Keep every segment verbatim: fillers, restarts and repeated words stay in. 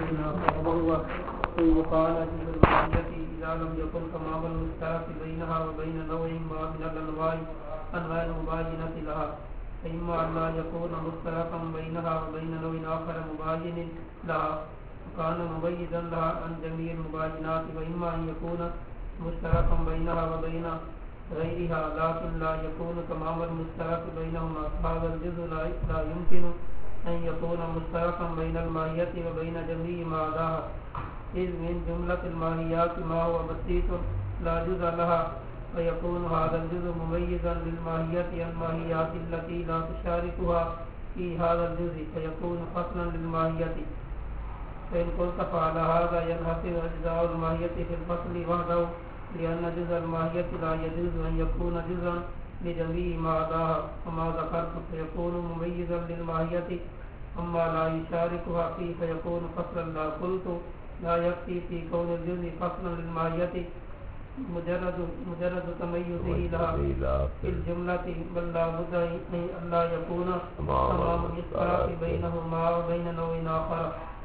آخر وهو يقال جزء المعية إذا لم يكن تمام المشترك بينها وبين نوع ما من الأنواع أنواع المباينة لها، فإما أن لا يكون مشتركا بينها وبين نوع آخر مباين لها وكان مبيدا لها عن جميع المباينات، وإما أن يكون مشتركا بينها وبين غيرها لكن لا يكون تمام المشترك بينهما، هذا الجزء لا يمكن أن يكون مشتركا بين الماهية وبين جميع ما عداها، إذ من جملة الماهيات ما هو بسيط لا جزء لها، فيكون هذا الجزء مميزا للماهية الماهيات التي لا تشاركها في هذا الجزء، فيكون فصلا للماهية. فإن قلت فعلى هذا ينحصر أجزاء الماهية في الفصل وحده، لأن جزء الماهية لا يجوز أن يكون جزءا لجميع ما عداها، وما ذكرت فيكون مميزا للماهية أما لا يشاركها فيه فيكون فصلا. لا قلت لا يكفي في كون الجزء فصلا للماهية مجرد مجرد تميزه لها في الجملة، بل لا بد أن لا يكون تمام الاشتراك بينهما وبين نوع آخر.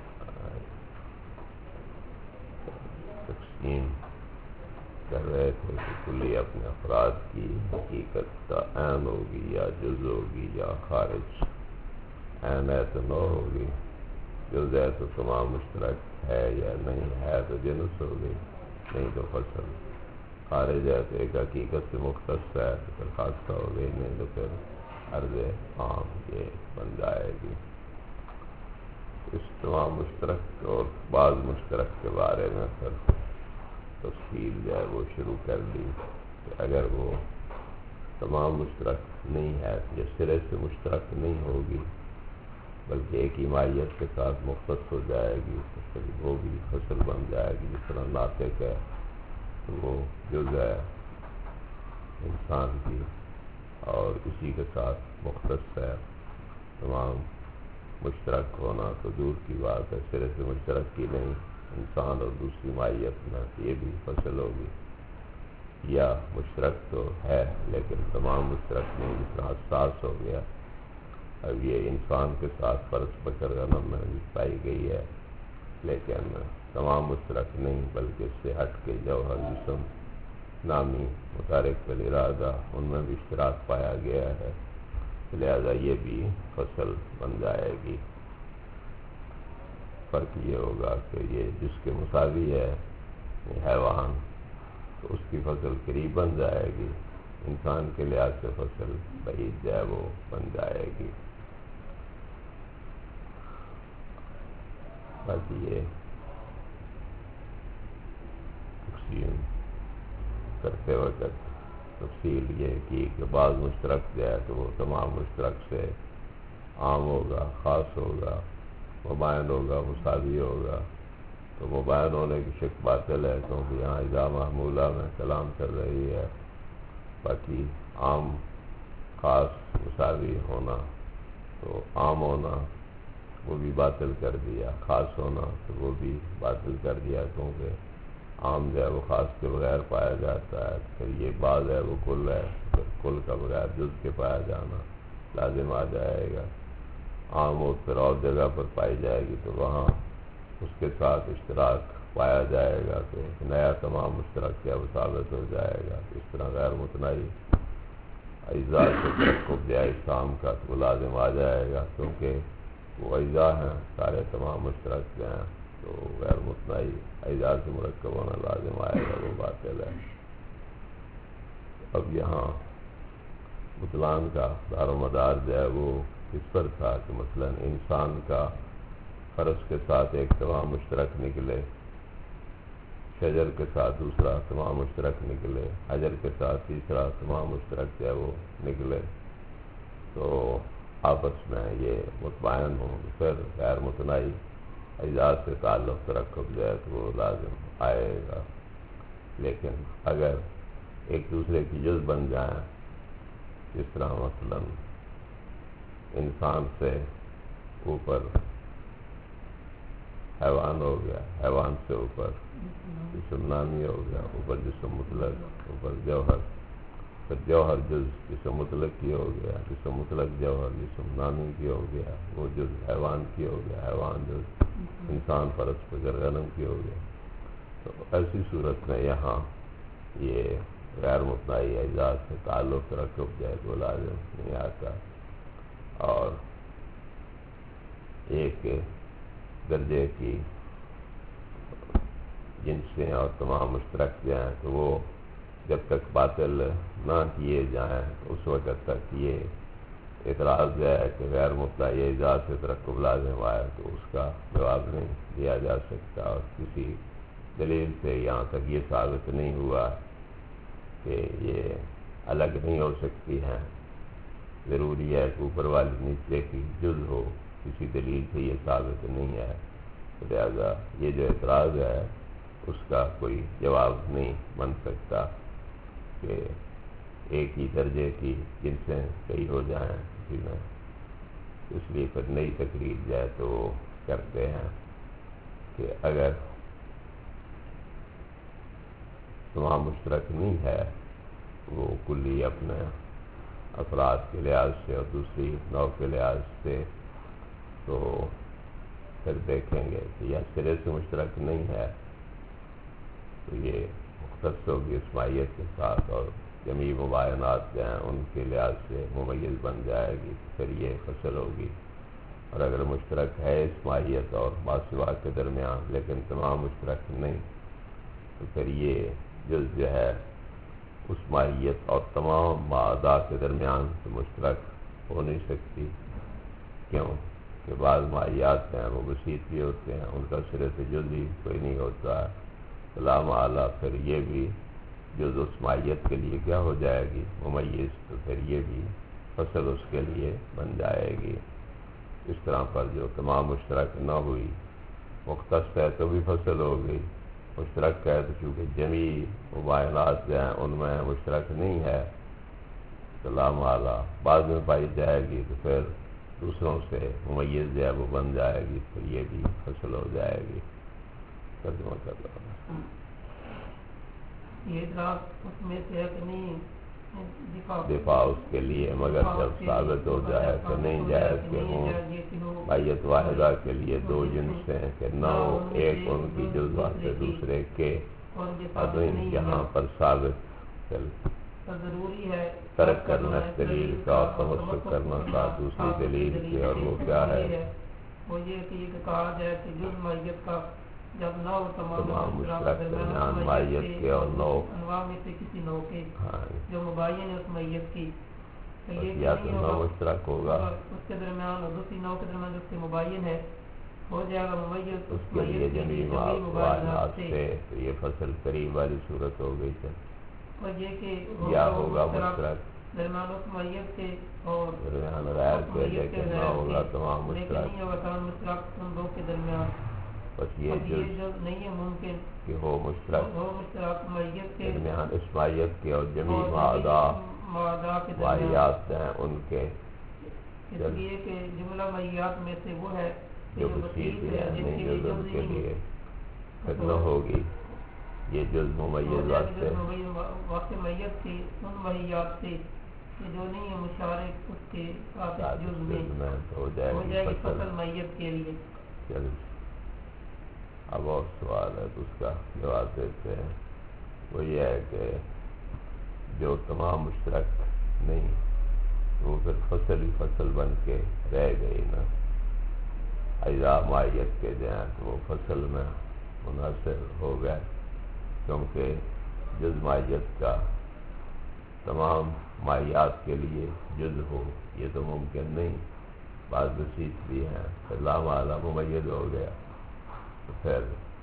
تقسیم کر رہے تھے کہ کلی اپنے افراد کی حقیقت کا عین ہوگی یا جز ہوگی یا خارج، عین ہے تو نو ہوگی، جز ہے تو تمام مشترک ہے یا نہیں ہے تو جنس ہوگی، نہیں تو فصل، خارج ہے تو ایک حقیقت سے مختص ہے تو پھر خاصہ ہوگی، نہیں تو پھر عرض عام یہ بن جائے گی۔ اس تمام مشترک اور بعض مشترک کے بارے میں پھر تفصیل جو ہے وہ شروع کر دی کہ اگر وہ تمام مشترک نہیں ہے یا سرے سے مشترک نہیں ہوگی بلکہ ایک ہی ماہیت کے ساتھ مختص ہو جائے گی تو پھر وہ بھی فصل بن جائے گی، جس طرح ناطق ہے تو وہ جز ہے انسان کی اور اسی کے ساتھ مختص ہے، تمام مشترک ہونا تو دور کی بات ہے، سرے سے مشترک کی نہیں، انسان اور دوسری ماہیت میں یہ بھی فصل ہوگی، یا مشترک تو ہے لیکن تمام مشترک نہیں، جس طرح حساس ہو گیا، اب یہ انسان کے ساتھ فرض بکر غنم میں بھی پائی گئی ہے لیکن تمام مشترک نہیں بلکہ اس سے ہٹ کے جوہر جسم نامی متحرک بالارادہ ان میں بھی اشتراک پایا گیا ہے، لہذا یہ بھی فصل بن جائے گی۔ فرق یہ ہوگا کہ یہ جس کے مساوی ہے حیوان تو اس کی فصل قریب بن جائے گی، انسان کے لحاظ سے فصل بعید جو ہے وہ بن جائے گی۔ باقی یہ تقسیم کرتے وقت تفصیل یہ کی کہ بعض مشترک جو ہے تو وہ تمام مشترک سے عام ہوگا، خاص ہوگا، مباین ہوگا، مساوی ہوگا، تو مباین ہونے کی شک باطل ہے کیونکہ یہاں اذا محمولہ میں کلام چل رہی ہے۔ باقی عام خاص مساوی ہونا تو عام ہونا وہ بھی باطل کر دیا، خاص ہونا تو وہ بھی باطل کر دیا کیونکہ عام جو ہے وہ خاص کے بغیر پایا جاتا ہے، پھر یہ بعض ہے وہ کل ہے، پھر کل کا بغیر جز کے پایا جانا لازم آ جائے گا۔ عام ہو پھر اور جگہ پر پائی جائے گی تو وہاں اس کے ساتھ اشتراک پایا جائے گا تو نیا تمام مشترک کیا وہ ثابت ہو جائے گا۔ اس طرح غیر متناہی اجزاء سے ترکب یا اجسام کا تو وہ لازم آ جائے گا کیونکہ وہ اجزاء ہیں سارے تمام مشترک جو ہیں تو غیر متناہی اجزاء سے مرکب ہونا لازم آئے گا، وہ باطل ہے۔ اب یہاں بطلان کا دار و مدار جو ہے وہ اس پر تھا کہ مثلا انسان کا فرس کے ساتھ ایک تمام مشترک نکلے، شجر کے ساتھ دوسرا تمام مشترک نکلے، حجر کے ساتھ تیسرا تمام مشترک جو ہے وہ نکلے تو آپس میں یہ متباین ہوں، پھر غیر متناہی اجزاء سے تعلق ترکب جو ہے تو وہ لازم آئے گا۔ لیکن اگر ایک دوسرے کی جز بن جائیں، جس طرح مثلا انسان سے اوپر حیوان ہو گیا، حیوان سے اوپر جسم نامی ہو گیا، اوپر جسم مطلق، اوپر جوہر، پھر جوہر جز جسم مطلق کی ہو گیا، جسم مطلق جوہر جسم نامی کی ہو گیا، وہ جز حیوان کی ہو گیا، حیوان جز انسان پرست بغیر غنم کی ہو گیا. تو ایسی صورت میں یہاں یہ غیر متنائی اجزاء سے تعلق رکب جائے تو لازم نہیں آتا، اور ایک درجے کی جنسیں اور تمام مشترک جو ہیں تو وہ جب تک باطل نہ کیے جائیں تو اس وقت تک یہ اعتراض جو ہے کہ غیر مطلع اجزاء سے ترکب لازم آئے تو اس کا جواب نہیں دیا جا سکتا، اور کسی دلیل سے یہاں تک یہ ثابت نہیں ہوا کہ یہ الگ نہیں ہو سکتی ہیں، ضروری ہے کہ اوپر والی نیچے کی جز ہو، کسی دلیل سے یہ ثابت نہیں ہے. لہذا یہ جو اعتراض ہے اس کا کوئی جواب نہیں بن سکتا کہ ایک ہی درجے کی جنسیں کئی ہو جائیں اسی میں. اس لیے پھر نئی تقریر جائے تو وہ کرتے ہیں کہ اگر تمام مشترک نہیں ہے وہ کلی اپنے افراد کے لحاظ سے اور دوسری نوع کے لحاظ سے، تو پھر دیکھیں گے کہ یا سرے سے مشترک نہیں ہے تو یہ مختص ہوگی اسماعیت کے ساتھ، اور جمیع مباینات جو ہیں ان کے لحاظ سے ممیز بن جائے گی، پھر یہ فصل ہوگی. اور اگر مشترک ہے اسماعیت اور ماسوا کے درمیان لیکن تمام مشترک نہیں تو پھر یہ جز جو ہے اس ماہیت اور تمام معداء کے درمیان سے مشترک ہو نہیں سکتی. کیوں کہ بعض ماہیات ہیں وہ بسیط بھی ہوتے ہیں، ان کا سرے سے جز ہی کوئی نہیں ہوتا ہے. سلام اعلیٰ پھر یہ بھی جز اس ماہیت کے لیے کیا ہو جائے گی ممیز، تو پھر یہ بھی فصل اس کے لیے بن جائے گی. اس طرح پر جو تمام مشترک نہ ہوئی، مختص ہے تو بھی فصل ہو گئی، مشترک ہے تو چونکہ جمیع مباینات جو ہیں ان میں مشترک نہیں ہے سلام اعلیٰ بعد میں پائی جائے گی تو پھر دوسروں سے ممیز جو ہے وہ بن جائے گی، پھر یہ بھی فصل ہو جائے گی. ترجمہ کر رہا ہوں. یہ ادراک اس میں سے ہے کہ نہیں دفاع اس کے لیے، مگر جب ثابت ہو جائے کہ نہیں جائز کہ ہوں مائیت واحدہ کے لیے دو جنسیں کہ نو ایک ان کی جزوا سے دوسرے کے عدم یہاں پر ثابت چل ضروری ہے ترک کرنا دلیل کا اور تمسک کرنا تھا دوسری دلیل کے، اور وہ کیا ہے وہ یہ کہ کہا جائے کہ جز مائیت کا جب نو تمام مشترک درمیان مائیت کے اور نو انواع میں سے کسی نو کے ہاں جو مبین ہے اس میت کی یا تو نو مشترک ہوگا اس کے درمیان اور دوسری نو کے درمیان جو مبین ہے ہو جائے گا ممیز اس کے لیے جمیع مباینات سے، تو یہ فصل قریب والی صورت ہو گئی تھی. اور یہ کہ یا ہوگا مشترک درمیان اس میت کے اور درمیان غیر کے، لیکن نہ ہوگا تمام مشترک، نہیں ہوگا تمام مشترک ان دو کے درمیان. بس یہ جو نہیں ہے ممکن کہ ہو مشترک ہو مشترک میت کے درمیان اسماعیت کے اور جمیع معداء مائیات ہیں ان کے، اس لیے کہ جملہ میات میں سے وہ ہے جو بسیط ہے نہیں جز ان کے لیے پھر نہ ہوگی یہ جز ممیز واسطے واسطے میت کی ان مہیات سے جو نہیں ہے مشارک اس کے ساتھ جز میں ہو جائے گی فصل میت کے لیے. چل اب اور سوال ہے تو اس کا جواب دیتے ہیں. وہ یہ ہے کہ جو تمام مشترک نہیں وہ پھر فصل ہی فصل بن کے رہ گئی نا، اجزاء مائیت کے جو ہیں تو وہ فصل میں منحصر ہو گئے، کیونکہ جز مائیت کا تمام مائیات کے لیے جز ہو یہ تو ممکن نہیں، بعض بسیط بھی ہیں، پھر لام اعلیٰ ممیز ہو گیا تو پھر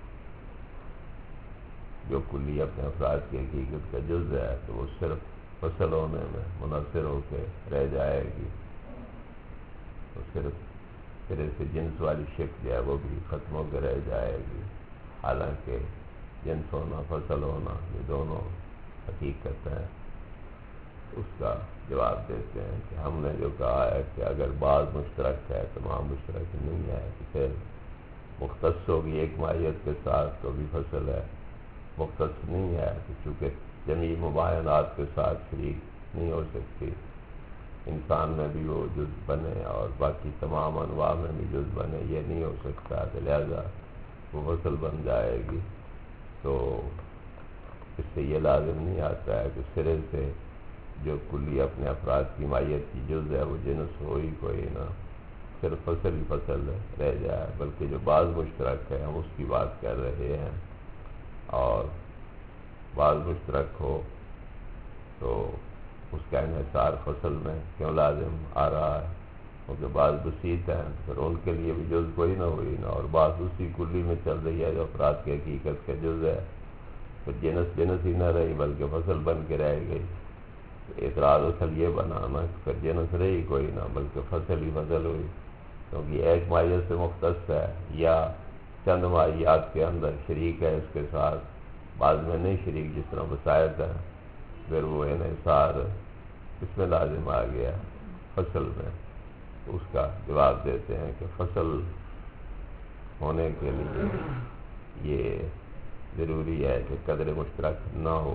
جو کلی اپنے افراد کی حقیقت کا جز ہے تو وہ صرف فصل ہونے میں منحصر ہو کے رہ جائے گی، تو صرف سرے سے جنس والی شک جو ہے وہ بھی ختم ہو کے رہ جائے گی. حالانکہ جنس ہونا فصل ہونا یہ دونوں حقیقت ہیں. اس کا جواب دیتے ہیں کہ ہم نے جو کہا ہے کہ اگر بعض مشترک ہے تمام مشترک نہیں ہے تو پھر مختص ہوگی ایک مائیت کے ساتھ تو بھی فصل ہے، مختص نہیں ہے تو چونکہ جمیع مباینات کے ساتھ شریک نہیں ہو سکتی انسان میں بھی وہ جز بنے اور باقی تمام انواع میں بھی جز بنے، یہ نہیں ہو سکتا، تو لہذا وہ فصل بن جائے گی۔ تو اس سے یہ لازم نہیں آتا ہے کہ سرے سے جو کلی اپنے افراد کی مائیت کی جز ہے وہ جنس ہو ہی کوئی نہ، صرف فصل ہی فصل رہ جائے، بلکہ جو بعض مشترک ہے ہم اس کی بات کر رہے ہیں۔ اور بعض مشترک ہو تو اس کا انحصار فصل میں کیوں لازم آ رہا ہے؟ کیونکہ بعض بسیط ہیں، پھر ان کے لیے بھی جز کوئی نہ ہوئی نہ، اور بعض اسی کلی میں چل رہی ہے جو افراد کی حقیقت کا جز ہے، پھر جنس جنس ہی نہ رہی بلکہ فصل بن کے رہ گئی۔ اعتراض اصل یہ بنانا پھر جنس رہی کوئی نہ بلکہ فصل ہی فصل ہوئی، کیونکہ ایک مائیت سے مختص ہے یا چند مائیات کے اندر شریک ہے اس کے ساتھ، بعض میں نہیں شریک، جس طرح وسائط ہے، پھر وہ انحصار اس میں لازم آ گیا فصل میں۔ تو اس کا جواب دیتے ہیں کہ فصل ہونے کے لیے یہ ضروری ہے کہ قدر مشترک نہ ہو،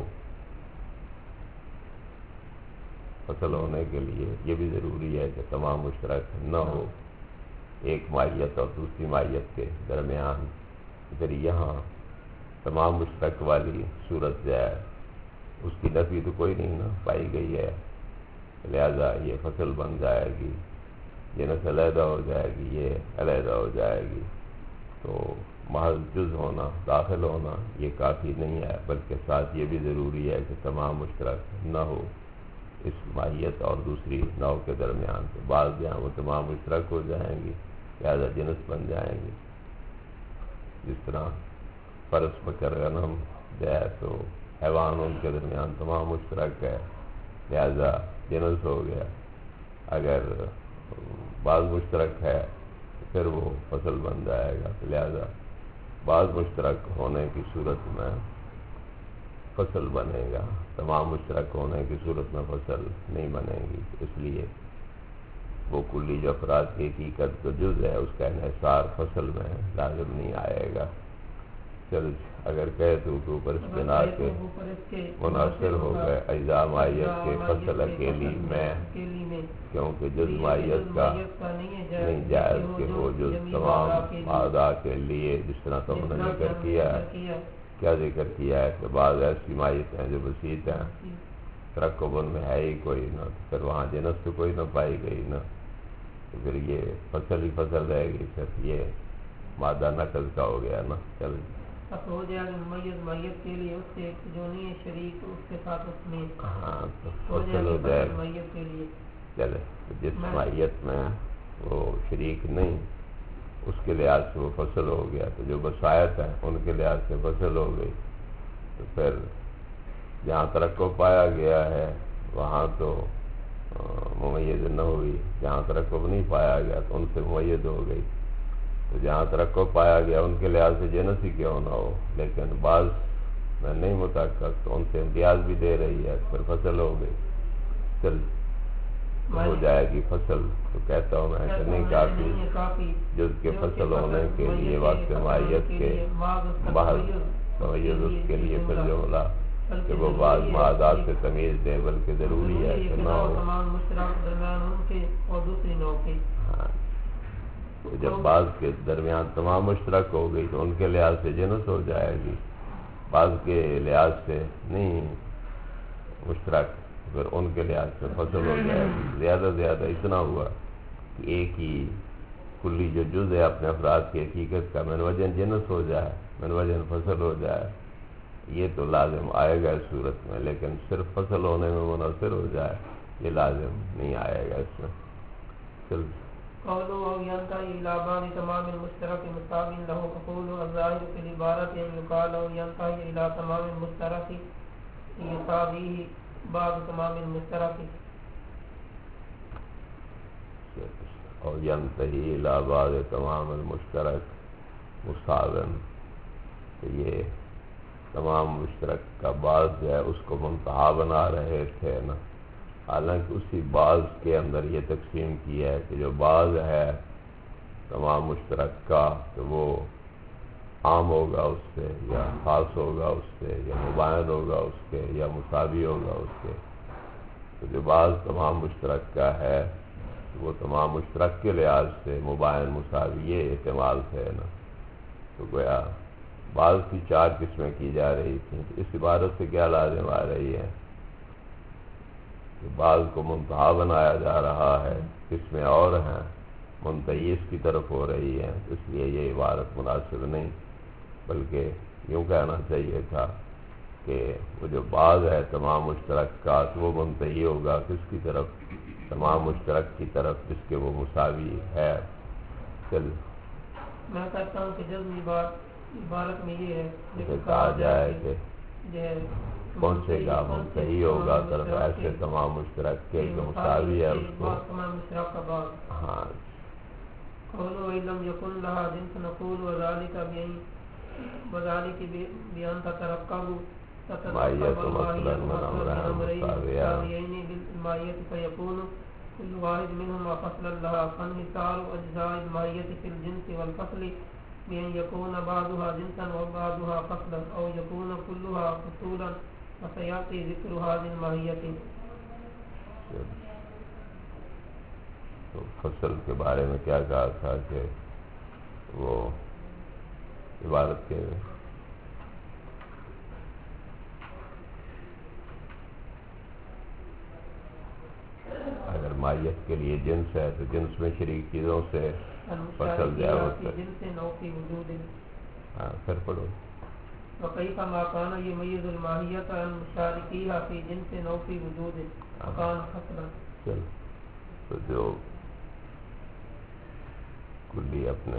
فصل ہونے کے لیے یہ بھی ضروری ہے کہ تمام مشترک نہ ہو ایک مائیت اور دوسری مائیت کے درمیان۔ اگر یہاں تمام مشترک والی صورت جو ہے اس کی نفی تو کوئی نہیں نا پائی گئی ہے، لہذا یہ فصل بن جائے گی، جنس علیحدہ ہو جائے گی، یہ علیحدہ ہو جائے گی۔ تو محض جز ہونا، داخل ہونا یہ کافی نہیں ہے، بلکہ ساتھ یہ بھی ضروری ہے کہ تمام مشترک نہ ہو اس ماہیت اور دوسری نوع کے درمیان۔ تو بعض جہاں وہ تمام مشترک ہو جائیں گی لہذا جنس بن جائیں گی، جس طرح فرس بکر غنم جو ہے تو حیوان ان کے درمیان تمام مشترک ہے لہذا جنس ہو گیا۔ اگر بعض مشترک ہے تو پھر وہ فصل بن جائے گا، لہذا بعض مشترک ہونے کی صورت میں فصل بنے گا، تمام مشترک ہونے کی صورت میں فصل نہیں بنے گی۔ اس لیے وہ کلی جو افراد کی حقیقت کا جز ہے اس کا انحصار فصل میں لازم نہیں آئے گا۔ چل اگر کہے تو اوپر اس بنا کے منحصر ہو گئے اجزاء مائیت کے فصل اکیلی میں، کیونکہ جز مائیت کا نہیں جائز کہ وہ جز تمام اعضاء کے لیے، جس طرح تم نے ذکر کیا ہے۔ کیا ذکر کیا ہے کہ بعض ایسی مائیت ہیں جو بسیط ہیں، ترکب ان میں ہے ہی کوئی نہ، پھر وہاں جنس تو کوئی نہ پائی گئی نا، تو پھر یہ فصل ہی فصل رہے گی، پھر یہ مادہ نقض کا ہو گیا نا۔ چل ہو جائے گا ممیز مائیت کے لیے اس سے جو نہیں ہے شریک اس کے ساتھ اس میں ہاں تو فصل ہو جائے گا مائیت کے لیے۔ چلے جس مائیت میں وہ شریک نہیں اس کے لحاظ سے وہ فصل ہو گیا، تو جو بسایت ہیں ان کے لحاظ سے فصل ہو گئی، تو پھر جہاں ترکب پایا گیا ہے وہاں تو ممیز نہ ہوئی، جہاں ترکب نہیں پایا گیا تو ان سے ممیز ہو گئی۔ تو جہاں ترکب پایا گیا ان کے لحاظ سے جنس ہی کیوں نہ ہو، لیکن بعض میں نہیں متحقق تو ان سے امتیاز بھی دے رہی ہے، پھر فصل ہو گئی، چل ہو جائے گی فصل۔ تو کہتا ہوں میں کہ نہیں کافی جز کے فصل ہونے کے لیے وقت مائیت کے محض تمیز اس کے لیے پھر جو بولا کہ وہ بعض معادات سے تمیز دے، بلکہ ضروری ہے کہ نہ ہو۔ ہاں جب بعض کے درمیان تمام مشترک ہو گئی تو ان کے لحاظ سے جنس ہو جائے گی، بعض کے لحاظ سے نہیں مشترک پھر ان کے لحاظ سے فصل ہو جائے گی۔ زیادہ زیادہ اتنا ہوا کہ ایک ہی کلی جو جز ہے اپنے افراد کی حقیقت کا من وجن جنس ہو جائے، من وجن فصل ہو جائے، یہ تو لازم آئے گا اس صورت میں، لیکن صرف فصل ہونے میں منحصر ہو جائے یہ لازم نہیں آئے گا اس میں۔ چل قولوا او ينتهي الى باب تمام المشترك مصاب له قول الظاهر في العبارة ان يقال او ينتهي الى تمام المشترك يصابيه باب تمام المشترك او ينتهي الى باب تمام المشترك مصاب، یہ تمام مشترک کا بعض جو ہے اس کو منتہا بنا رہے تھے نا، حالانکہ اسی بعض کے اندر یہ تقسیم کی ہے کہ جو بعض ہے تمام مشترک کا تو وہ عام ہوگا اس سے یا خاص ہوگا اس سے یا مباین ہوگا اس کے یا مساوی ہوگا اس کے، تو جو بعض تمام مشترک کا ہے وہ تمام مشترک کے لحاظ سے مباین مساوی یہ احتمال تھے نا، تو گویا بعض کی چار قسمیں کی جا رہی تھیں. اس عبارت سے کیا لازم آ رہی ہے کہ بعض کو منتہا بنایا جا رہا ہے، قسمیں اور ہیں منتہی اس کی طرف ہو رہی ہیں، اس لیے یہ عبارت مناسب نہیں، بلکہ یوں کہنا چاہیے تھا کہ وہ جو بعض ہے تمام مشترکات وہ منتہی ہوگا کس کی طرف؟ تمام مشترک کی طرف جس کے وہ مساوی ہے. چل میں کہتا ہوں کہ جزم عبارت میں یہ ہے جسے کہا جائے کہ پہنچے گا منتہی ہوگا طرف ایسے تمام مشترک کے جو مساوی ہے اس کو. تمام مشترک کا بعض ہاں قولوا إن لم يكن لها جنس نقول وذلك بأن وذلك بأن تتركب مائیت مثلا من امرین مساویین بالمائیت فيكون كل واحد منهما فصلا لها فانحصار أجزاء المائیت في الجنس والفصل بأن يكون بعضها جنسا وبعضها فصلا أو يكون كلها فصولا فسيأتي ذكر هذه المائیت. تو فصل کے بارے میں کیا کہا تھا کہ وہ عبارت کے اگر مائیت کے لیے جنس ہے تو جنس میں شریک چیزوں سے فصل جائے. ہاں پھر پڑھو. وكيف ما كان يميز الماهية عن مشاركيها في جنس أو في وجود فكان فصلا. چل تو جو کلی اپنے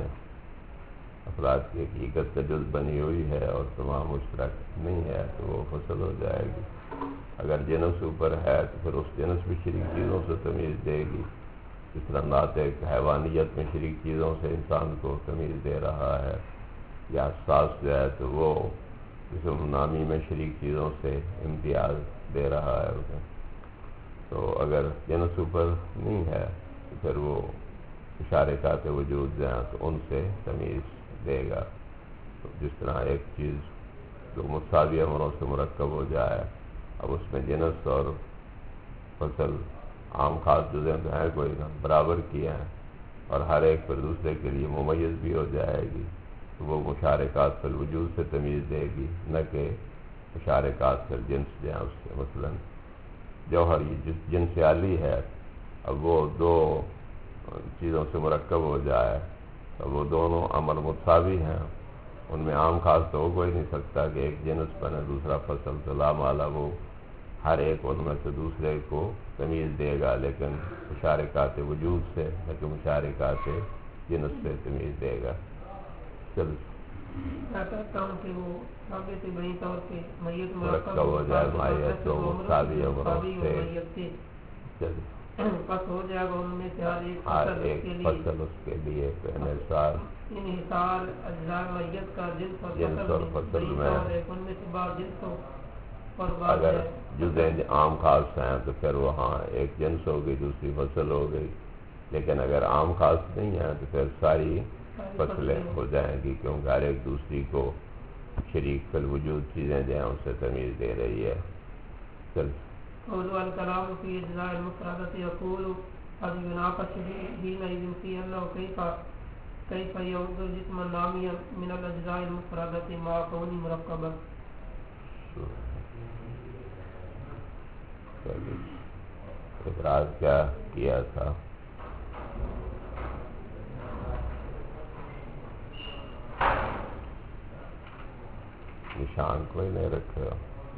افراد کی حقیقت کا جز بنی ہوئی ہے اور تمام مشترک نہیں ہے تو وہ فصل ہو جائے گی. اگر جنس اوپر ہے تو پھر اس جنس بھی شریک چیزوں سے تمیز دے گی، جس طرح ناطق حیوانیت میں شریک چیزوں سے انسان کو تمیز دے رہا ہے، یا حساس جو ہے تو وہ جسم نامی میں شریک چیزوں سے امتیاز دے رہا ہے اسے. تو اگر جنس اوپر نہیں ہے تو پھر وہ مشارکات وجود جو ہیں تو ان سے تمیز دے گا. تو جس طرح ایک چیز جو مساوی امروں سے مرکب ہو جائے، اب اس میں جنس اور فصل عام خاص جزیں تو ہیں کوئی نہ برابر کیے ہیں، اور ہر ایک پر دوسرے کے لیے ممیز بھی ہو جائے گی، تو وہ مشارکات فی الوجود سے تمیز دے گی، نہ کہ مشارکات فی الجنس جو ہیں اس سے. مثلا جوہر یہ جس جنس عالی ہے، اب وہ دو چیزوں سے مرکب ہو جائے تو وہ دونوں امر متساوی ہیں، ان میں عام خاص تو ہو کوئی نہیں سکتا کہ ایک جنس بنے دوسرا فصل، تو لا مالا وہ ہر ایک ان میں سے دوسرے کو تمیز دے گا، لیکن مشارکات وجود سے نہ کہ مشارکات جنس سے تمیز دے گا. چل میں کہتا ہوں کہ وہ ثابت بنی طور پہ میت مرکب ہو جائے مائیت تو مساوی امروں سے. چل پس ہو جائے گا ان میں سے ہر ایک ہر فصل ایک کے لیے فصل اس کے لیے انحصار انحصار اجزاء میت کا جنس اور جنس اور فصل میں. ان میں سے بعض جنس ہو اور بعض اگر جزیں عام خاص ہیں تو پھر وہاں ایک جنس ہو گئی دوسری فصل ہو گئی، لیکن اگر عام خاص نہیں ہیں تو پھر ساری فصلیں ہو جائیں گی، کیونکہ ہر ایک دوسری کو شریک فی الوجود چیزیں جو ہیں ان سے تمیز دے رہی ہے. چل قولوا الكلام في اجزاء المفردة يقول قد يناقش حينئذ في انه كيف كيف يوجد الجسم النامي من الاجزاء المفردة مع كونه مركبا. اعتراض کیا کیا تھا؟ نشان کوئی نہیں رکھے.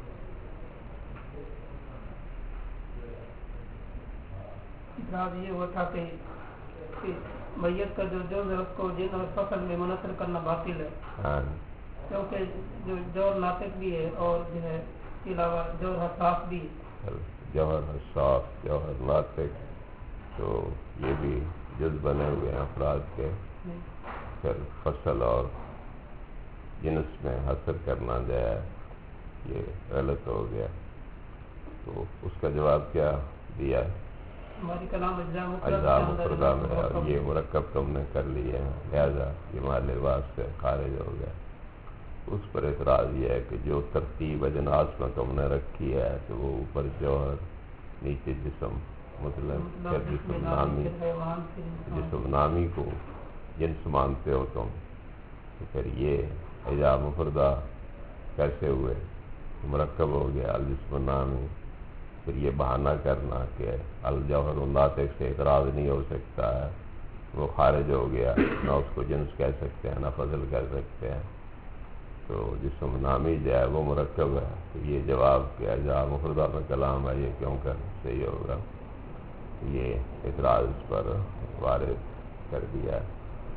اعتراض یہ ہوا تھا کہ میت کا جو جوز ہے اس کو جن اور فصل میں منحصر کرنا باطل ہے، کیونکہ جو جوہر ناطق بھی ہے اور جو ہے اس کے علاوہ جوہر حساس بھی ہے. جوہر حساس جوہر ناطق تو یہ بھی جز بنے ہوئے ہیں افراد کے، پھر فصل اور جنس میں حصر کرنا جائے یہ غلط ہو گیا. تو اس کا جواب کیا دیا؟ ہماری کلام اجزاء مفردہ میں اور یہ مرکب تم نے کر لیے ہیں، لہذا یہ مال لباس سے خارج ہو گیا. اس پر اعتراض یہ ہے کہ جو ترتیب اجناس میں تم نے رکھی ہے تو وہ اوپر جوہر نیچے جسم مطلب پھر جسم نامی، جسم نامی کو جنس مانتے ہو تم، تو پھر یہ اجا مفردہ کیسے ہوئے؟ مرکب ہو گیا الجسم نامی. پھر یہ بہانہ کرنا کہ الجوہر الناطق سے اعتراض نہیں ہو سکتا ہے، وہ خارج ہو گیا، نہ اس کو جنس کہہ سکتے ہیں نہ فضل کہہ سکتے ہیں. تو جسم نامی جو ہے وہ مرکب ہے، تو یہ جواب کیا جا مفردہ میں کلام ہے یہ کیوں کر صحیح ہوگا؟ یہ اعتراض پر وارد کر دیا ہے.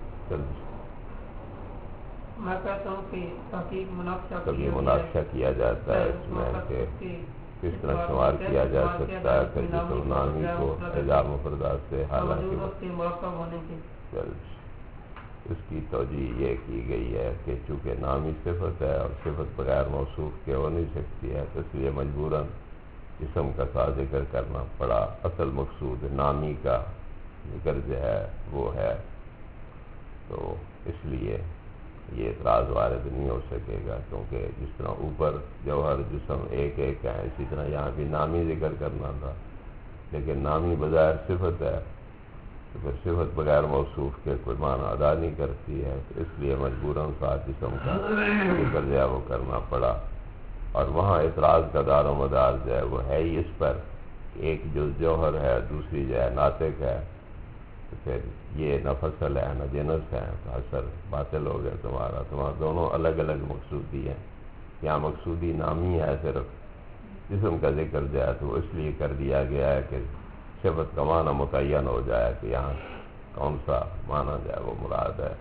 میں کہتا ہوں کہ تحقیق مناقشہ کبھی مناقشہ کیا جاتا ہے اس میں کہ کس طرح شمار کیا جا سکتا ہے پھر جسم نامی کو اجا مفردہ سے، حالانکہ مرکب ہونے کے اس کی توجیہ یہ کی گئی ہے کہ چونکہ نامی صفت ہے اور صفت بغیر موصوف کے ہو نہیں سکتی ہے، تو اس لیے مجبوراً جسم کا سا ذکر کرنا پڑا. اصل مقصود نامی کا ذکر جو ہے وہ ہے، تو اس لیے یہ اعتراض وارد نہیں ہو سکے گا، کیونکہ جس طرح اوپر جوہر جسم ایک ایک ہے، اسی طرح یہاں بھی نامی ذکر کرنا تھا، لیکن نامی بظاہر صفت ہے، تو پھر صفت بغیر موصوف کے کوئی معنی ادا نہیں کرتی ہے، تو اس لیے مجبوراً ساتھ جسم کا ذکر جو ہے وہ کرنا پڑا. اور وہاں اعتراض کا دار و مدار جو ہے وہ ہے ہی اس پر، ایک جو جوہر ہے دوسری جو ہے ناطق ہے، تو پھر یہ نہ فصل ہے نہ جنس ہے، تو اثر باطل ہو گیا تمہارا. تمہارا دونوں الگ الگ مقصودی ہیں. یہاں مقصودی نامی ہے، صرف جسم کا ذکر جو ہے تو وہ اس لیے کر دیا گیا ہے کہ صفت کا معنی متعین ہو جائے کہ یہاں کون سا معنی جو ہے وہ مراد ہے.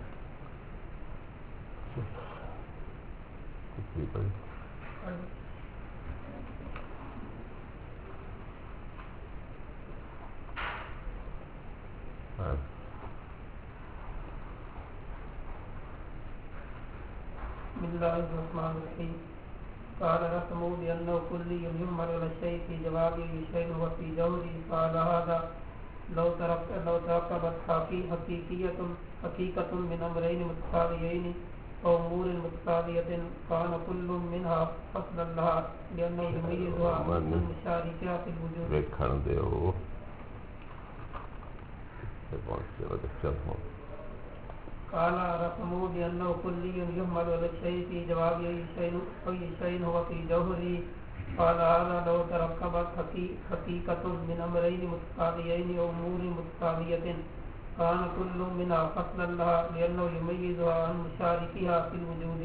ہاں بسم اللہ الرحمن الرحیم. قال رسموا بأنه كل يهمل على الشيء في جوابه شيء وفي جوهره، قال هذا لو ترك لو تركبت حقيقية حقيقة من أمرين متساويين أو أمور متساوية كان كل منها فصلا لها لأنه يميزها عن المشاركة في الوجود. دیکھن دیو قال رسموا بأنه كل يهمل على الشيء في جوابه شيء أي شيء هو في جوهره، قال هذا لو تركبت حقيقة من أمرين متساويين أو أمور متساوية كان كل منها فصلا لها لأنه يميزها عن مشاركها في الوجود.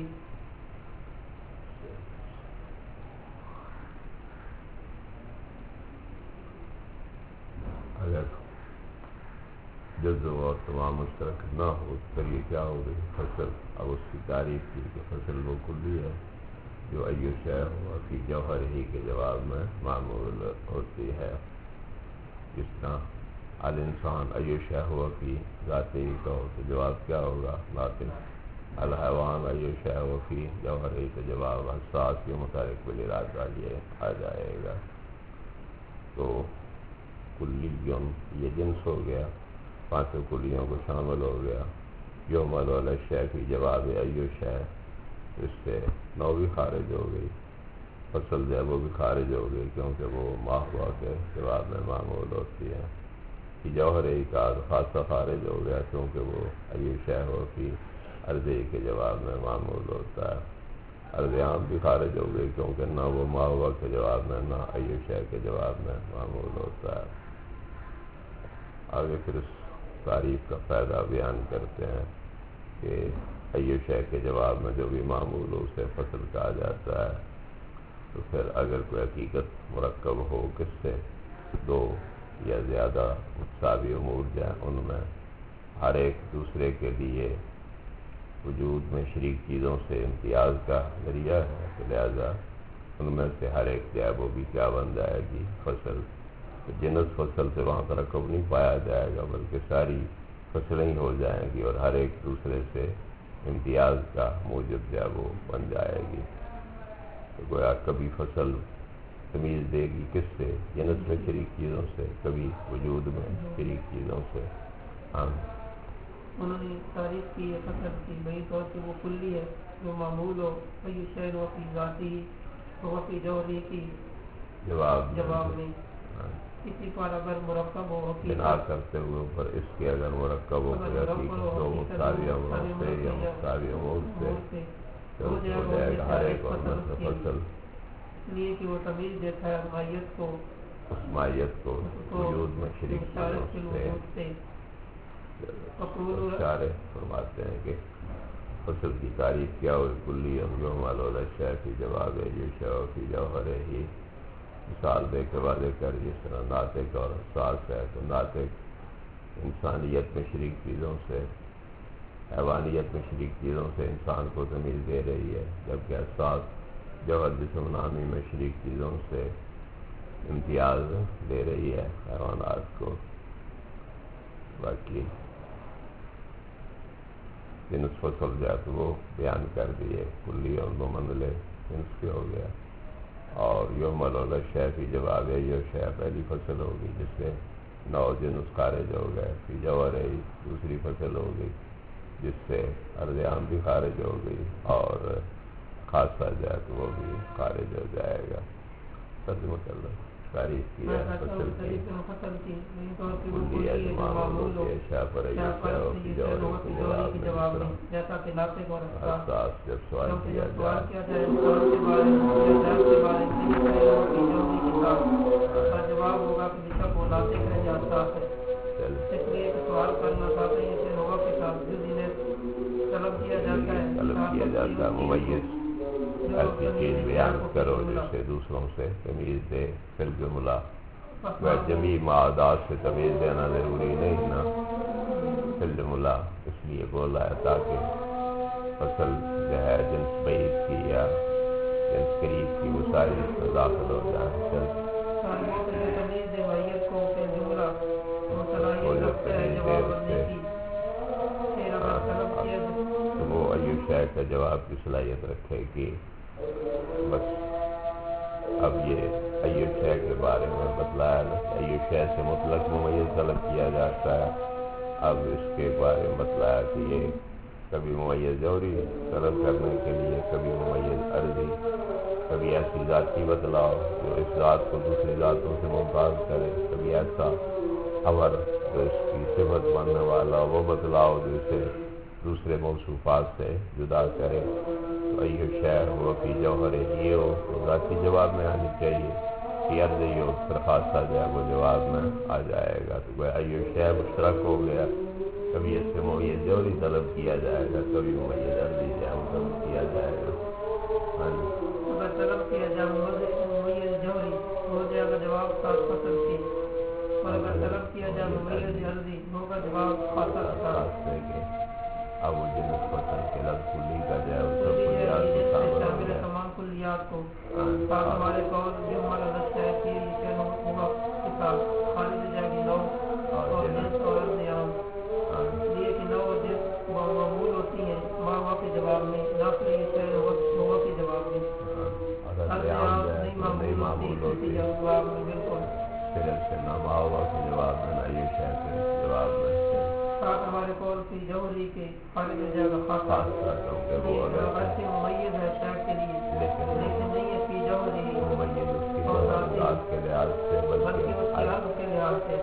اگر جزو اور تمام مشترک نہ ہو پھر یہ کیا ہو گئی فصل. اب اس کی تعریف کی کہ فصل وہ کلی ہے جو ایو شے ہوا کہ جوہر ہی کے جواب میں معمول ہوتی ہے. جس طرح الانسان ایو شے ہوا کہ ذاتی ہی کا ہو تو جواب کیا ہوگا لاطن. الحیوان ایو شے ہوا کہ جوہر ہی کا جواب حساس کے متعلق بالارادہ یہ آ جائے گا. تو کلی یہ جنس ہو گیا، پانچوں کلیوں کو شامل ہو گیا. جو ملول شے کی جواب ایو شے، اس سے نو بھی خارج ہو گئی. فصل جو ہے وہ بھی خارج ہو گئی کیونکہ وہ ماہوا کے جواب میں معمول ہوتی ہے. کہ جوہر ہی کا خاصہ خارج ہو گیا کیونکہ وہ ایو شے ہو کہ عرضی کے جواب میں معمول ہوتا ہے. عرض عام بھی خارج ہو گئی کیونکہ نہ وہ ماہوا کے جواب میں نہ ایو شے کے جواب میں معمول ہوتا ہے. آگے پھر اس تعریف کا فائدہ بیان کرتے ہیں کہ ایو شے کے جواب میں جو بھی معمول ہو اسے فصل کہا جاتا ہے. تو پھر اگر کوئی حقیقت مرکب ہو کس سے، دو یا زیادہ متساوی امور جائیں، ان میں ہر ایک دوسرے کے لیے وجود میں شریک چیزوں سے امتیاز کا ذریعہ ہے، تو لہذا ان میں سے ہر ایک جو ہے وہ بھی کیا بن جائے گی فصل. جنس فصل سے وہاں ترکب نہیں پایا جائے گا بلکہ ساری فصلیں ہی ہو جائیں گی اور ہر ایک دوسرے سے امتیاز کا موجب جو ہے وہ بن جائے گی. تو گویا کبھی فصل تمیز دے گی کس سے، جنس میں شریک چیزوں سے، کبھی وجود میں شریک چیزوں سے. ہاں انہوں نے تعریف کی ہے فصل کی بڑی طور سے وہ کلی ہے جو معمول ہو ایو شے ہو فی ذاتی ہو فی جوہری کی جواب جواب میں کسی پر اگر مرکب ہو بنا کرتے ہوئے اوپر اس کے اگر مرکب ہو تو مختاری امور سے یا مختاری امور سے تو ہو جائے گا ہر ایک اور مثل فصل، اس لیے کہ وہ تمیز دیتا ہے مائیت کو اس مائیت کو وجود میں شریک چیزوں سے۔ اشارے فرماتے ہیں کہ فصل کی تعریف کیا ہوئی کلی امجو مالولا شے کی جواب ہے یہ شے کی جوہر ہی، مثال دے کے واضح کر جس طرح ناطق اور حساس ہے تو ناطق انسانیت میں شریک چیزوں سے، حیوانیت میں شریک چیزوں سے انسان کو تمیز دے رہی ہے، جبکہ حساس جوہر جسم نامی میں شریک چیزوں سے امتیاز دے رہی ہے حیوانات کو۔ باقی جنس فصل جو ہے تو وہ بیان کر دیے، کلی اور دو منزلے جنس کے ہو گیا، اور یوم الولا شے کی جواب ہے یہ شے پہلی فصل ہوگی جس سے نو جنس خارج ہو گئے، فی جوہر ہے دوسری فصل ہوگی جس سے عرض عام بھی خارج ہو گئی، اور خاصہ جو ہے تو وہ بھی خارج ہو جائے گا۔ ترجمہ کر لو تعریف کی ہے فصل کی کلی ہے معمول کے اشیاء پر اشیاء کی جوہر کی جواب میں جیسا کہ ناطق اور حساس جب سوال کیا سوال جائے کیا جائے انسان کے بارے میں یا ذات کے بارے میں اس پہلوؤں کی جوہری کے ساتھ کا جواب ہوگا کہ بے شک وہ ناطق ہے یا حساس ہے، اس لیے کہ سوال کرنا چاہتے ہیں اسے لوگوں کے ساتھ جو جنہیں طلب کیا جاتا ہے طلب کیا جاتا ہے ممیز ایسی چیز بیان کرو جسے دوسروں سے تمیز دے، پھر جملہ وہ جمی معادات سے تمیز دینا ضروری نہیں نا، پھر جملہ اس لیے بولا ہے تاکہ فصل جو ہے جنس بعید کی یا جنس قریب کی وہ ساری اس میں داخل ہو جائیں۔ چل تمیز دے مائیت کو پھر جملہ وہ صلاحیت رکھتا ہے جواب کرنے کی، پھر اگر طلب کیا تو وہ ایو شے کا جواب کی صلاحیت رکھے گی۔ بس اب یہ ایو شے کے بارے میں بتلایا ایو شے سے مطلق ممیز طلب کیا جاتا ہے، اب اس کے بارے میں بتلایا کہ یہ کبھی ممیز جوہری طلب کرنے کے لیے، کبھی ممیز عرضی، کبھی ایسی ذاتی بتلاؤ جو اس ذات کو دوسری ذاتوں سے ممتاز کرے، کبھی ایسا خبر جو اس کی صفت بننے والا وہ بتلاؤ جو اسے دوسرے موصوفات سے جدا کرے۔ تو ایو شے ہو فی جوہر ہی ہو تو ذاتی جواب میں آنی چاہیے، کہ عرض ہی ہو پھر خاصہ جو ہے وہ جواب میں آ جائے گا، تو وہ ایو شے مشترک ہو گیا، کبھی اس سے ممیز جوہری طلب کیا جائے گا، کبھی ممیز عرضی جو ہے وہ طلب کیا جائے گا۔ ہاں جی اگر طلب کیا جائے ممیز جوہری ہو جائے گا جواب خاص فصل کی، اور اگر طلب کیا جائے ممیز عرضی ہوگا جواب خاصہ خاصے کے۔ اب وہ جنس فصل کے لفظ کلی کا جائے وہ سب کلیات کو شامل ہو جائے، تمام کلیات کو، تاکہ ہمارے قول جو ہمارا لفظ ہے کہ اسے ہوگا کے ساتھ خارج ہو جائے گی نو اور جنس اور عرض عام، اس لیے کہ نو اور جنس معمول ہوتی ہیں ماں کے جواب میں، نہ کہ یہ شے ہوا کے جواب میں، عرض عام نہیں معمول ہوتی ہے جواب میں، بالکل پھر سے نہ ماں کے جواب میں نہ یہ شے کے جواب میں، تاکہ ہمارے قول کی جوہری کے خارج ہو جائے گا خاصہ، کیونکہ وہ اگرچہ ممیز ہے شے کے لیے لیکن نہیں ہے فی جوہری ممیز اس کی ذات کے لحاظ سے بلکہ اس کی حد کے لحاظ سے۔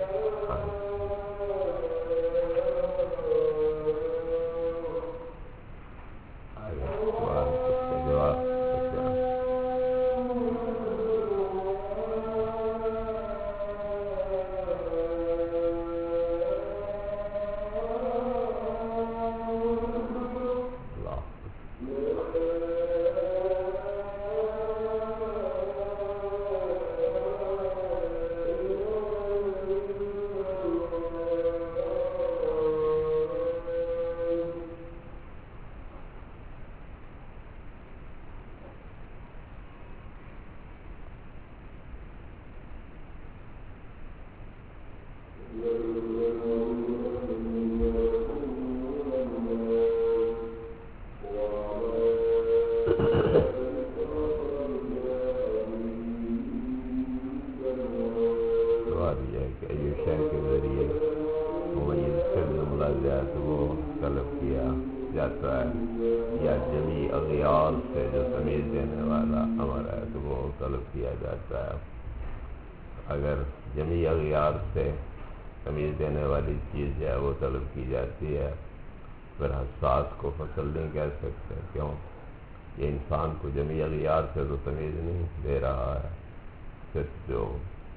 اگر جمیع اغیار سے تمیز دینے والی چیز جو ہے وہ طلب کی جاتی ہے، پھر حساس کو فصل نہیں کہہ سکتے. کیوں؟ یہ انسان کو جمیع اغیار سے تو تمیز نہیں دے رہا ہے، صرف جو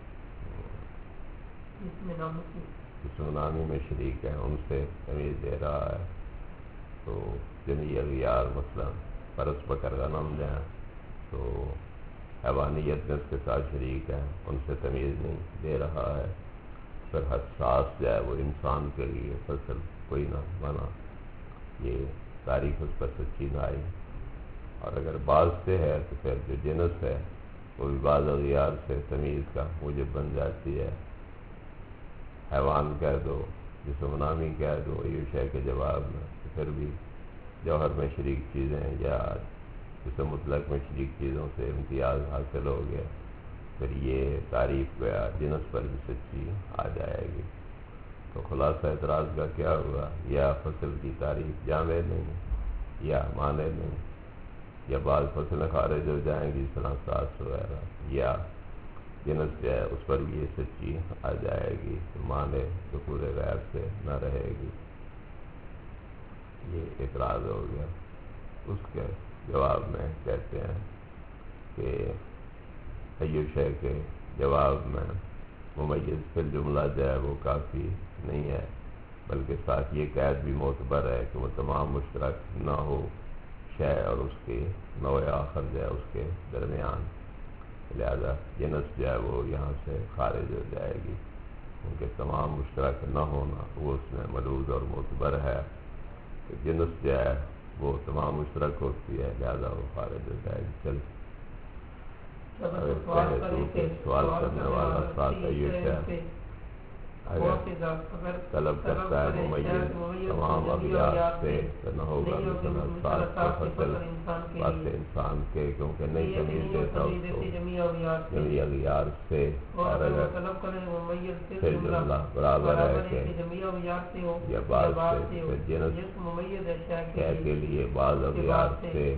جسم نامی میں شریک ہیں ان سے تمیز دے رہا ہے. تو جمیع اغیار مثلا فرس بکر غنم جائیں تو حیوانیت میں اس کے ساتھ شریک ہیں، ان سے تمیز نہیں دے رہا ہے. پھر حساس جو ہے وہ انسان کے لیے فصل کوئی نہ بنا، یہ تاریخ اس پر سچی نہ آئی. اور اگر بعض سے ہے تو پھر جو جنس ہے وہ بھی بعض اغیار سے تمیز کا موجب بن جاتی ہے. حیوان کہہ دو، جسم نامی کہہ دو، یہ شے کے جواب میں تو پھر بھی جوہر میں شریک چیزیں یا جسم مطلق میں شریک چیزوں سے امتیاز حاصل ہو گیا، پھر یہ تعریف گیا جنس پر بھی سچی آ جائے گی. تو خلاصہ اعتراض کا کیا ہوا؟ یا فصل کی تعریف جامع نہیں، یا معنی نہیں، یا بعض فصلیں خارج ہو جائیں گی اس طرح ساس وغیرہ، یا جنس جو ہے اس پر بھی یہ سچی آ جائے گی، معنی دخول غیر سے نہ رہے گی. یہ اعتراض ہو گیا. اس کے جواب میں کہتے ہیں کہ ایو شے کے جواب میں ممیز فی الجملہ جو ہے وہ کافی نہیں ہے، بلکہ ساتھ یہ قید بھی معتبر ہے کہ وہ تمام مشترک نہ ہو شے اور اس کے نوع آخر جو ہے اس کے درمیان، لہذا جنس جو ہے وہ یہاں سے خارج ہو جائے گی، کیونکہ تمام مشترک نہ ہونا وہ اس میں ملوز اور معتبر ہے. جنس جو ہے وہ تمام مشترک ہوتی ہے، لہذا وہ خارج ہو جائے گی. چل سوال کرنے والا ساتھ ایو شے اگر طلب کرتا ہے ممیز تمام اغیار سے تو نہ ہوگا مثلا ساتھ کا فصل واسطے انسان کے، کیونکہ نہیں تمیز دیتا اس کو جمیع اغیار سے. اور اگر پھر جملہ برابر ہے کہ یا بعض سے پھر جنس شے کے لیے بعض اغیار سے،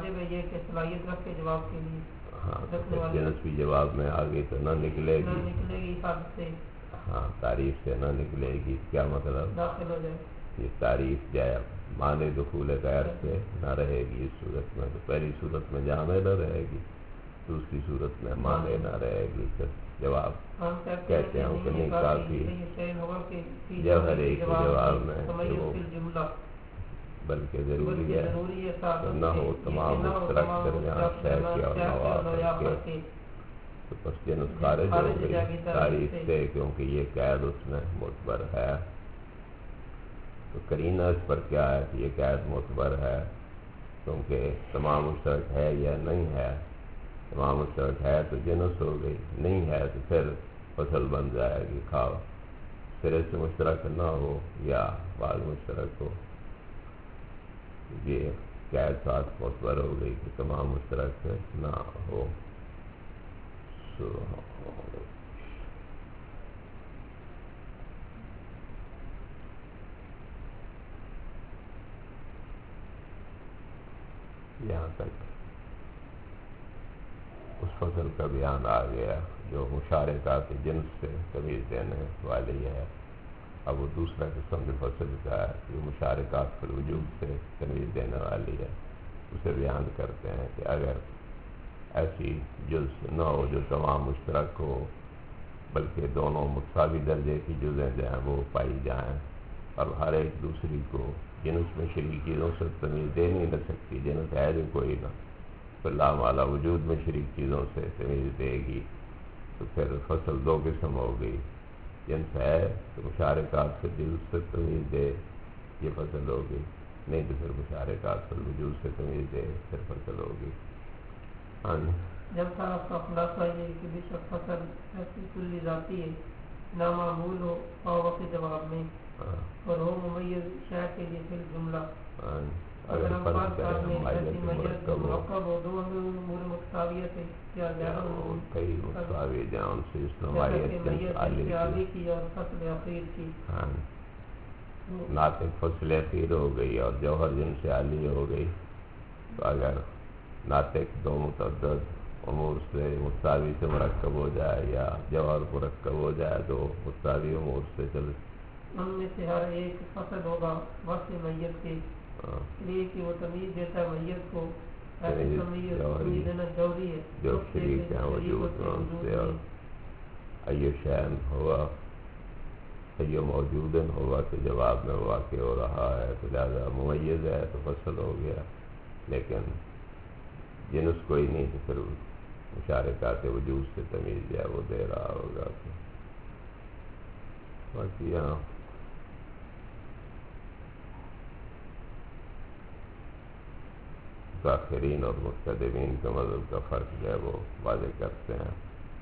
ہاں جنس بھی جواب میں آگے تو نہ نکلے گی، ہاں تعریف سے نہ نکلے گی. کیا مطلب؟ یہ تعریف جائے معنی دخول غیر سے نہ رہے گی. اس صورت میں تو پہلی صورت میں جامع نہ رہے گی، دوسری صورت میں معنی نہ رہے گی. پھر جواب کہتے ہیں کہ نہیں کافی جوہر ایک کے جواب میں کہ وہ بلکہ ضروری ہے تو نہ ہو تمام مشترک درمیان شے کے اور نوع کے. تو پس جنس خارج ہو گئی تعریف سے، کیونکہ یہ قید اس میں معتبر ہے. تو قرینہ اس پر کیا ہے کہ یہ قید معتبر ہے، کیونکہ تمام مشترک ہے یا نہیں ہے. تمام مشترک ہے تو جنس ہو گئی، نہیں ہے تو پھر فصل بن جائے گی، کھاؤ. سرے سے مشترک نہ ہو یا بعض مشترک ہو، یہ قید ساتھ معتبر ہو گئی کہ تمام مشترک نہ ہو. یہاں تک اس فصل کا بیان آ گیا جو مشارکہ کے جنس سے تمیز دینے والی ہے. اب وہ دوسرا قسم کے فصل کا ہے جو مشارکات فی الوجود سے تمیز دینے والی ہے. اسے بیان کرتے ہیں کہ اگر ایسی جز نہ ہو جو تمام مشترک ہو، بلکہ دونوں متساوی درجے کی جزیں جو ہیں وہ پائی جائیں، اور ہر ایک دوسری کو جنس میں شریک چیزوں سے تمیز دے نہیں نہ سکتی، جنس ہے جو کوئی نہ، پھر لامالا وجود میں شریک چیزوں سے تمیز دے گی. تو پھر فصل دو قسم ہو گئی، جنس ہے تو مشارکات سے جنس سے تمیز دے، یہ فصل ہوگی، نہیں تو پھر مشارکات سے وجود سے تمیز دے، پھر فصل ہوگی. ہاں جب طرف کا خلاصہ یہ کہ بے شک فصل ایسی کلی ذاتی ہے نہ معمول ہو اور وقت جواب میں اور ہو ممیز شے کے لیے پھر جملہ. اگر ہم فرض کریں ایسی میت مرکب ہو دو امور متساویت ہے یا زیادہ کئی متساوی جان سے اس نمائیت جنس عالی کی اور فصل اخیر کی، ناطق فصل اخیر ہو گئی اور جوہر جنس عالی ہو گئی. تو اگر ناطق دو متعدد امور سے مساوی سے مرکب ہو جائے یا جوہر مرکب ہو جائے تو مساوی امور سے چلے. ان میں سے ہر ایک فصل ہوگا وقت میت کے اس لیے کہ وہ تمیز دیتا ہے میت کو تمیز دینا جوہری ہے جو شریک ہیں وجود میں ان سے. اور ایو شین ہوا ایو موجودن ہوا کہ جواب میں واقع ہو رہا ہے تو لہٰذا ممیز ہے تو فصل ہو گیا. لیکن جنس کوئی نہیں تو پھر مشارکات وجود سے تمیز ہے وہ دے رہا ہوگا. باقی یہاں متاخرین اور متقدمین کا مذہب کا فرق جو ہے وہ واضح کرتے ہیں.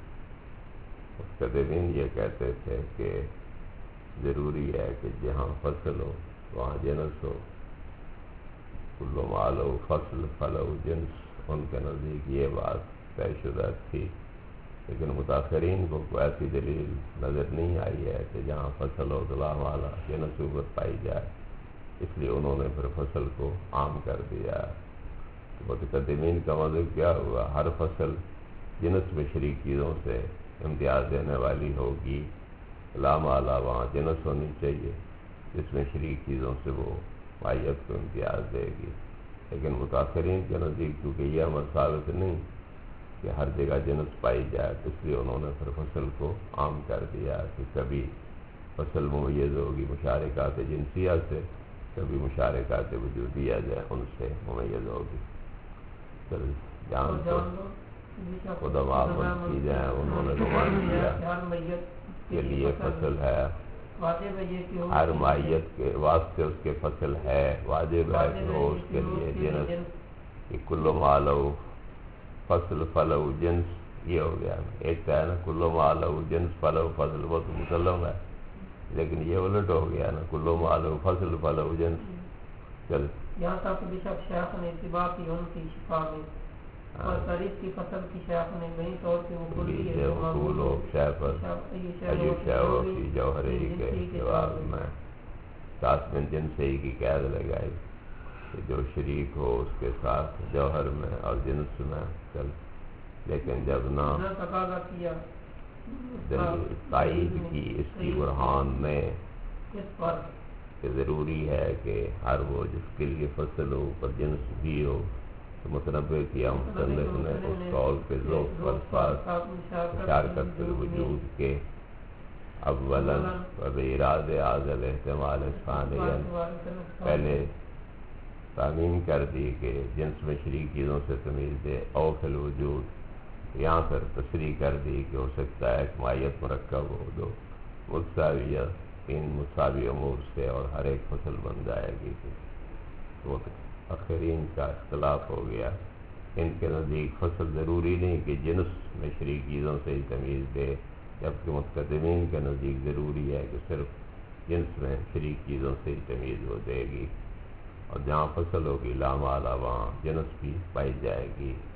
متقدمین یہ کہتے تھے کہ ضروری ہے کہ جہاں فصل ہو وہاں جنس ہو. کل مال ہو فصل پھل ہو جنس. ان کے نزدیک یہ بات طے شدہ تھی. لیکن متاخرین کو کوئی ایسی دلیل نظر نہیں آئی ہے کہ جہاں فصل ہو تو لا مالا جنس صورت پائی جائے. اس لیے انہوں نے پھر فصل کو عام کر دیا. متقدمین کا مطلب کیا ہوا؟ ہر فصل جنس میں شریک چیزوں سے امتیاز دینے والی ہوگی. لا مالا وہاں جنس ہونی چاہیے جس میں شریک چیزوں سے وہ مائیت کو امتیاز دے گی. لیکن متاثرین کے نزدیک کیونکہ یہ عمل ثابت نہیں کہ ہر جگہ جنس پائی جائے تو اس لیے انہوں نے پھر فصل کو عام کر دیا کہ کبھی فصل ممیز ہوگی مشارکات جنسیہ سے کبھی مشارکات وجودیہ جائے ان سے ممیز ہوگی. چل جان تو خدا معامل کی جائیں انہوں نے گمان کیا کے لیے فصل ہے. ہر مائیت کے واسطے اس کے فصل ہے. واجب ہے کہ وہ اس کے لیے جنس کہ کلو مالو فصل فلو جنس یہ ہو گیا. ایک تو ہے نا کلو مالو جنس فلو فصل وہ تو مسلم ہے. لیکن یہ الٹ ہو گیا نا کلو مالو فصل فلو جنس. چل یہاں تک بے شک شیخ نے اتباع کی ان کی شفا میں اور قریب کی فصل کی شیخ نے نہیں طور سے وہ کلی ہے جو مقبول ہو شیخ ایو شیخ کی جوہری کے جواب میں ساتھ میں جن سے ہی کی قید لگائی کہ جو شریک ہو اس کے ساتھ جوہر میں اور جنس میں. چل لیکن جب نہ تقاضا کیا تائید کی اس کی برہان میں اس پر کہ ضروری ہے کہ ہر وہ جس کے لیے فصل ہو پر جنس بھی ہو تو متنبع کیا مصنف نے اس قول کے ذوق والفاظ مشارکت الوجود کے اولاً و بإراد عازل احتمال ثانیاً پہلے تعمیم کر دی کہ جنس میں شریک چیزوں سے تمیز دے او فی الوجود. یہاں پر تصریح کر دی کہ ہو سکتا ہے کہ مائیت مرکب ہو دو متساویہ ان مساوی امور سے اور ہر ایک فصل بن جائے گی. وہ آخرین کا اختلاف ہو گیا. ان کے نزدیک فصل ضروری نہیں کہ جنس میں شریک چیزوں سے ہی تمیز دے جبکہ متقدمین کے نزدیک ضروری ہے کہ صرف جنس میں شریک چیزوں سے ہی تمیز وہ دے گی. اور جہاں فصل ہوگی لا مالا وہاں جنس بھی پائی جائے گی.